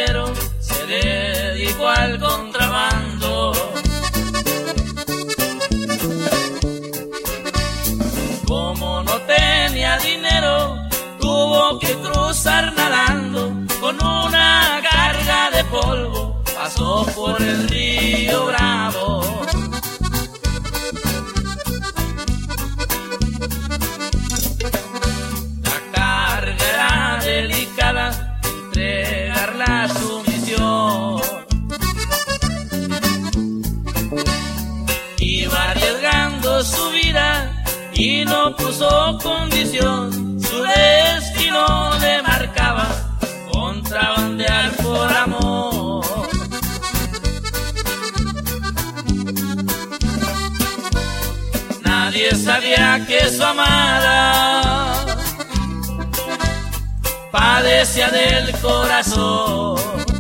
ratero se dedicó al contrabando. Como no tenía dinero, tuvo que cruzar nadando. Con una carga de polvo pasó por el río Bravo. La carga era delicada, entregarla a su misión. Iba arriesgando su vida y no puso condición. Su destino le marcaba contrabandear por amor. Nadie sabía que su amada padecía del corazón.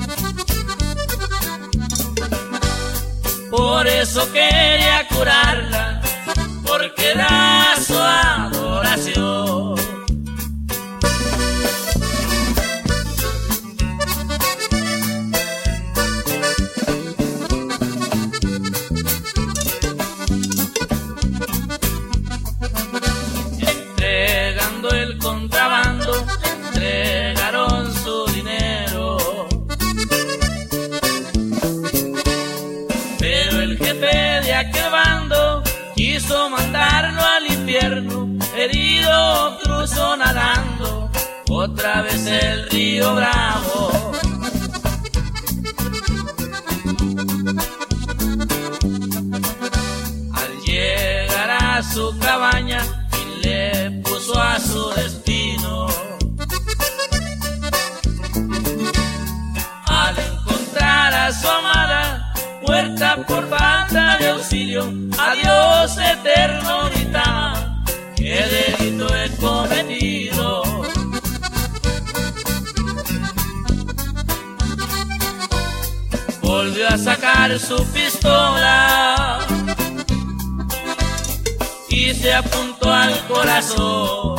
Por eso quería curarla, porque era su adoración. Entregando el contrabando, entregaron su dinero. Pero el jefe de aquel bando quiso mandarlo al infierno. Herido cruzó nadando otra vez el río Bravo. Al llegar a su cabaña, y le puso a su destino. Al encontrar a su amada muerta por falta de auxilio, a Dios eterno gritaba: ¿qué delito he cometido? Volvió a sacar su pistola y se apuntó al corazón.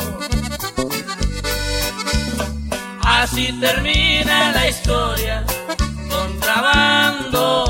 Así termina la historia, contrabando.